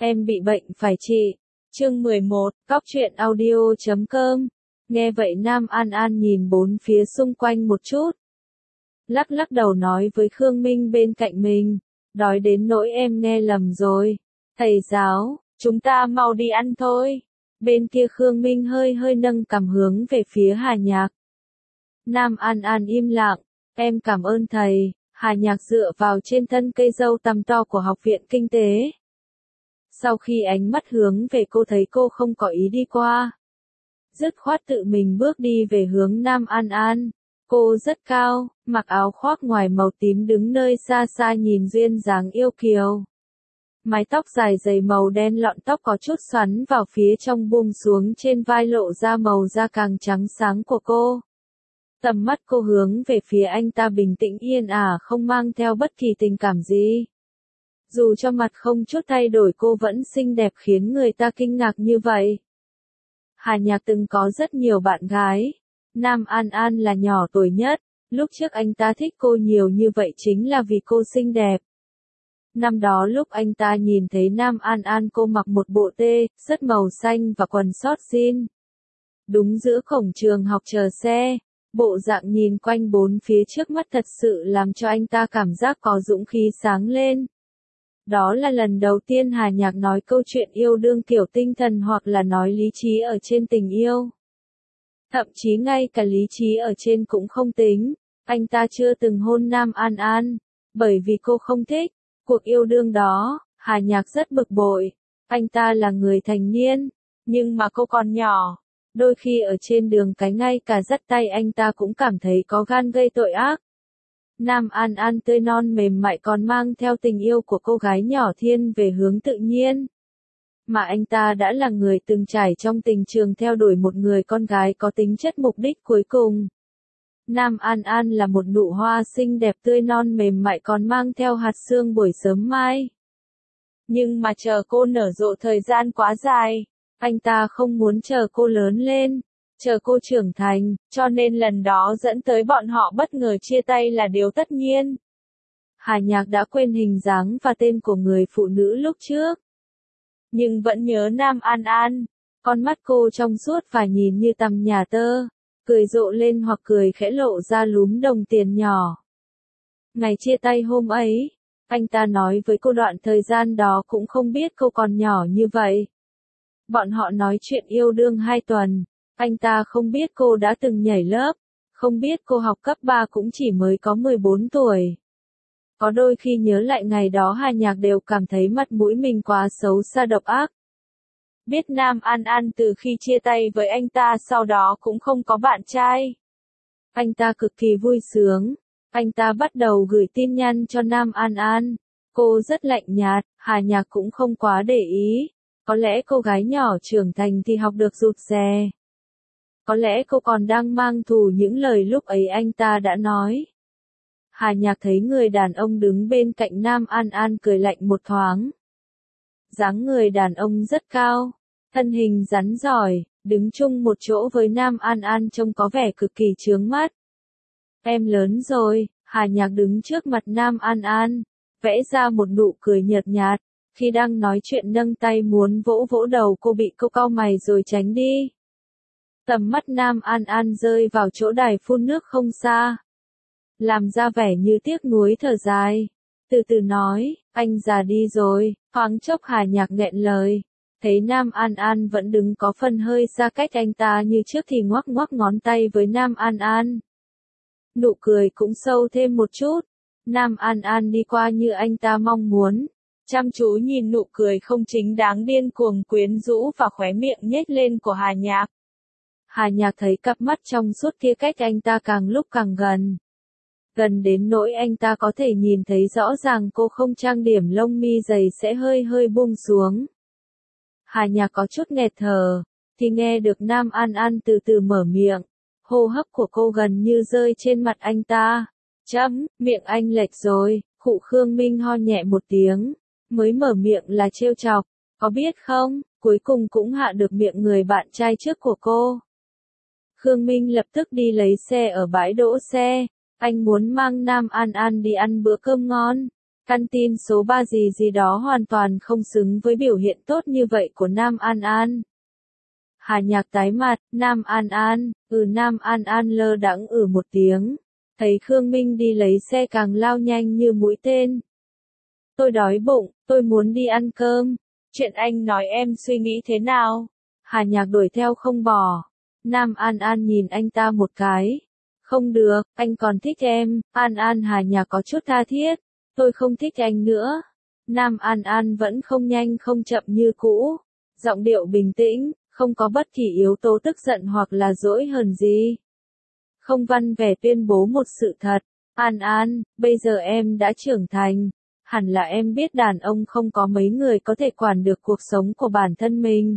Em bị bệnh phải trị. Chương 11, Cóc truyện audio.com. Nghe vậy Nam An An nhìn bốn phía xung quanh một chút. Lắc lắc đầu nói với Khương Minh bên cạnh mình. Đói đến nỗi em nghe lầm rồi. Thầy giáo, chúng ta mau đi ăn thôi. Bên kia Khương Minh hơi nâng cằm hướng về phía Hà Nhạc. Nam An An im lặng. Em cảm ơn thầy. Hà Nhạc dựa vào trên thân cây dâu tằm to của Học viện Kinh tế. Sau khi ánh mắt hướng về cô thấy cô không có ý đi qua. Dứt khoát tự mình bước đi về hướng Nam An An. Cô rất cao, mặc áo khoác ngoài màu tím đứng nơi xa xa nhìn duyên dáng yêu kiều. Mái tóc dài dày màu đen lọn tóc có chút xoắn vào phía trong buông xuống trên vai lộ ra màu da càng trắng sáng của cô. Tầm mắt cô hướng về phía anh ta bình tĩnh yên ả không mang theo bất kỳ tình cảm gì. Dù cho mặt không chút thay đổi cô vẫn xinh đẹp khiến người ta kinh ngạc như vậy. Hà Nhạc từng có rất nhiều bạn gái. Nam An An là nhỏ tuổi nhất. Lúc trước anh ta thích cô nhiều như vậy chính là vì cô xinh đẹp. Năm đó lúc anh ta nhìn thấy Nam An An cô mặc một bộ tê, rất màu xanh và quần short jean. Đúng giữa cổng trường học chờ xe. Bộ dạng nhìn quanh bốn phía trước mắt thật sự làm cho anh ta cảm giác có dũng khí sáng lên. Đó là lần đầu tiên Hà Nhạc nói câu chuyện yêu đương kiểu tinh thần hoặc là nói lý trí ở trên tình yêu. Thậm chí ngay cả lý trí ở trên cũng không tính. Anh ta chưa từng hôn Nam An An. Bởi vì cô không thích. Cuộc yêu đương đó, Hà Nhạc rất bực bội. Anh ta là người thành niên. Nhưng mà cô còn nhỏ. Đôi khi ở trên đường cái ngay cả dắt tay anh ta cũng cảm thấy có gan gây tội ác. Nam An An tươi non mềm mại còn mang theo tình yêu của cô gái nhỏ thiên về hướng tự nhiên. Mà anh ta đã là người từng trải trong tình trường theo đuổi một người con gái có tính chất mục đích cuối cùng. Nam An An là một nụ hoa xinh đẹp tươi non mềm mại còn mang theo hạt sương buổi sớm mai. Nhưng mà chờ cô nở rộ thời gian quá dài. Anh ta không muốn chờ cô lớn lên, chờ cô trưởng thành, cho nên lần đó dẫn tới bọn họ bất ngờ chia tay là điều tất nhiên. Hà Nhạc đã quên hình dáng và tên của người phụ nữ lúc trước. Nhưng vẫn nhớ Nam An An, con mắt cô trong suốt và nhìn như tằm nhà tơ, cười rộ lên hoặc cười khẽ lộ ra lúm đồng tiền nhỏ. Ngày chia tay hôm ấy, anh ta nói với cô đoạn thời gian đó cũng không biết cô còn nhỏ như vậy. Bọn họ nói chuyện yêu đương 2 tuần, anh ta không biết cô đã từng nhảy lớp, không biết cô học cấp 3 cũng chỉ mới có 14 tuổi. Có đôi khi nhớ lại ngày đó Hà Nhạc đều cảm thấy mặt mũi mình quá xấu xa độc ác. Biết Nam An An từ khi chia tay với anh ta sau đó cũng không có bạn trai. Anh ta cực kỳ vui sướng, anh ta bắt đầu gửi tin nhắn cho Nam An An. Cô rất lạnh nhạt, Hà Nhạc cũng không quá để ý. Có lẽ cô gái nhỏ trưởng thành thì học được rụt rè. Có lẽ cô còn đang mang thù những lời lúc ấy anh ta đã nói. Hà Nhạc thấy người đàn ông đứng bên cạnh Nam An An cười lạnh một thoáng. Dáng người đàn ông rất cao, thân hình rắn giỏi, đứng chung một chỗ với Nam An An trông có vẻ cực kỳ chướng mắt. Em lớn rồi, Hà Nhạc đứng trước mặt Nam An An, vẽ ra một nụ cười nhợt nhạt. Khi đang nói chuyện nâng tay muốn vỗ vỗ đầu cô bị cô cau mày rồi tránh đi. Tầm mắt Nam An An rơi vào chỗ đài phun nước không xa. Làm ra vẻ như tiếc nuối thở dài. Từ từ nói, anh già đi rồi, thoáng chốc Hà Nhạc nghẹn lời. Thấy Nam An An vẫn đứng có phần hơi xa cách anh ta như trước thì ngoắc ngoắc ngón tay với Nam An An. Nụ cười cũng sâu thêm một chút. Nam An An đi qua như anh ta mong muốn. Chăm chú nhìn nụ cười không chính đáng điên cuồng quyến rũ và khóe miệng nhếch lên của Hà Nhạc. Hà Nhạc thấy cặp mắt trong suốt kia cách anh ta càng lúc càng gần. Gần đến nỗi anh ta có thể nhìn thấy rõ ràng cô không trang điểm lông mi dày sẽ hơi buông xuống. Hà Nhạc có chút nghẹt thở, thì nghe được Nam An An từ từ mở miệng. Hô hấp của cô gần như rơi trên mặt anh ta. Miệng anh lệch rồi, khụ Khương Minh ho nhẹ một tiếng. Mới mở miệng là trêu chọc, có biết không, cuối cùng cũng hạ được miệng người bạn trai trước của cô. Khương Minh lập tức đi lấy xe ở bãi đỗ xe, anh muốn mang Nam An An đi ăn bữa cơm ngon. Căn tin số 3 gì gì đó hoàn toàn không xứng với biểu hiện tốt như vậy của Nam An An. Hà Nhạc tái mặt, Nam An An, Nam An An lơ đãng một tiếng. Thấy Khương Minh đi lấy xe càng lao nhanh như mũi tên. Tôi đói bụng, tôi muốn đi ăn cơm. Chuyện anh nói em suy nghĩ thế nào? Hà Nhạc đuổi theo không bỏ. Nam An An nhìn anh ta một cái. Không được, anh còn thích em. An An Hà Nhạc có chút tha thiết. Tôi không thích anh nữa. Nam An An vẫn không nhanh không chậm như cũ. Giọng điệu bình tĩnh, không có bất kỳ yếu tố tức giận hoặc là dỗi hờn gì. Không văn vẻ tuyên bố một sự thật. An An, bây giờ em đã trưởng thành. Hẳn là em biết đàn ông không có mấy người có thể quản được cuộc sống của bản thân mình.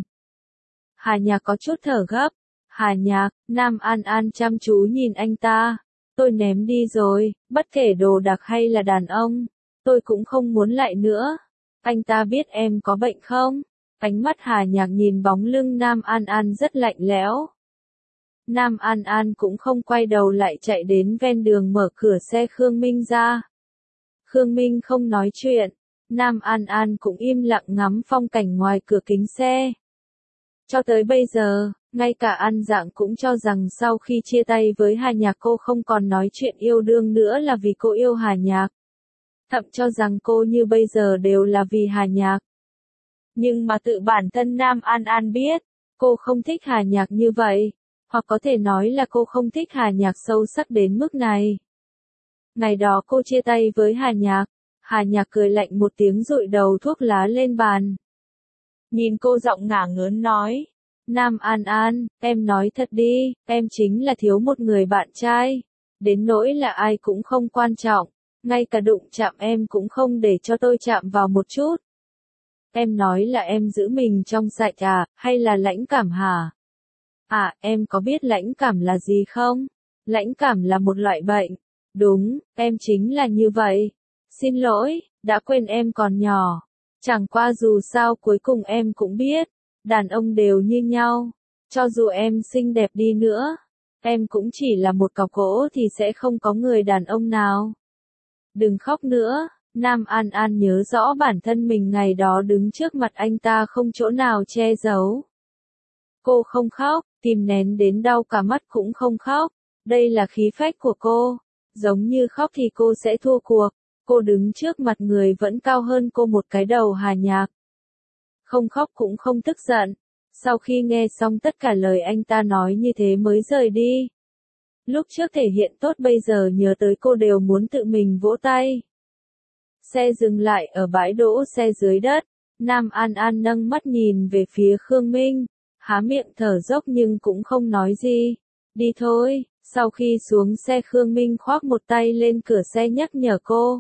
Hà Nhạc có chút thở gấp. Hà Nhạc, Nam An An chăm chú nhìn anh ta. Tôi ném đi rồi, bất kể đồ đạc hay là đàn ông. Tôi cũng không muốn lại nữa. Anh ta biết em có bệnh không? Ánh mắt Hà Nhạc nhìn bóng lưng Nam An An rất lạnh lẽo. Nam An An cũng không quay đầu lại chạy đến ven đường mở cửa xe Khương Minh ra. Khương Minh không nói chuyện. Nam An An cũng im lặng ngắm phong cảnh ngoài cửa kính xe. Cho tới bây giờ, ngay cả An Dạng cũng cho rằng sau khi chia tay với Hà Nhạc cô không còn nói chuyện yêu đương nữa là vì cô yêu Hà Nhạc. Thậm cho rằng cô như bây giờ đều là vì Hà Nhạc. Nhưng mà tự bản thân Nam An An biết, cô không thích Hà Nhạc như vậy. Hoặc có thể nói là cô không thích Hà Nhạc sâu sắc đến mức này. Ngày đó cô chia tay với Hà Nhạc cười lạnh một tiếng dụi đầu thuốc lá lên bàn. Nhìn cô giọng ngả ngớn nói. Nam An An, em nói thật đi, em chính là thiếu một người bạn trai. Đến nỗi là ai cũng không quan trọng, ngay cả đụng chạm em cũng không để cho tôi chạm vào một chút. Em nói là em giữ mình trong sạch à, hay là lãnh cảm hả? À, em có biết lãnh cảm là gì không? Lãnh cảm là một loại bệnh. Đúng, em chính là như vậy. Xin lỗi, đã quên em còn nhỏ. Chẳng qua dù sao cuối cùng em cũng biết, đàn ông đều như nhau. Cho dù em xinh đẹp đi nữa, em cũng chỉ là một cọc gỗ thì sẽ không có người đàn ông nào. Đừng khóc nữa. Nam An An nhớ rõ bản thân mình ngày đó đứng trước mặt anh ta không chỗ nào che giấu. Cô không khóc, kìm nén đến đau cả mắt cũng không khóc. Đây là khí phách của cô. Giống như khóc thì cô sẽ thua cuộc. Cô đứng trước mặt người vẫn cao hơn cô một cái đầu Hà Nhạc. Không khóc cũng không tức giận. Sau khi nghe xong tất cả lời anh ta nói như thế mới rời đi. Lúc trước thể hiện tốt bây giờ nhớ tới cô đều muốn tự mình vỗ tay. Xe dừng lại ở bãi đỗ xe dưới đất. Nam An An nâng mắt nhìn về phía Khương Minh. Há miệng thở dốc nhưng cũng không nói gì. Đi thôi. Sau khi xuống xe Khương Minh khoác một tay lên cửa xe nhắc nhở cô.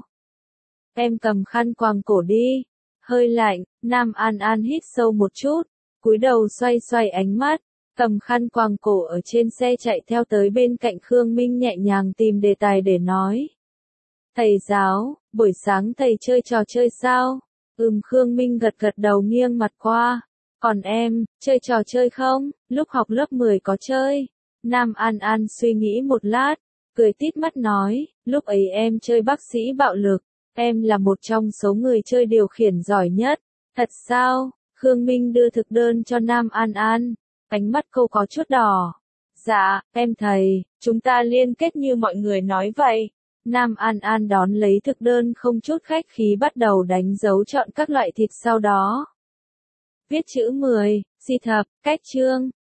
Em cầm khăn quàng cổ đi. Hơi lạnh, Nam An An hít sâu một chút. Cúi đầu xoay xoay ánh mắt. Cầm khăn quàng cổ ở trên xe chạy theo tới bên cạnh Khương Minh nhẹ nhàng tìm đề tài để nói. Thầy giáo, buổi sáng thầy chơi trò chơi sao? Khương Minh gật gật đầu nghiêng mặt qua. Còn em, chơi trò chơi không? Lúc học lớp 10 có chơi. Nam An An suy nghĩ một lát, cười tít mắt nói, lúc ấy em chơi bác sĩ bạo lực. Em là một trong số người chơi điều khiển giỏi nhất. Thật sao? Khương Minh đưa thực đơn cho Nam An An. Ánh mắt cô có chút đỏ. Dạ, em thầy, chúng ta liên kết như mọi người nói vậy. Nam An An đón lấy thực đơn không chút khách khí bắt đầu đánh dấu chọn các loại thịt sau đó. Viết chữ 10, si thập, cách chương.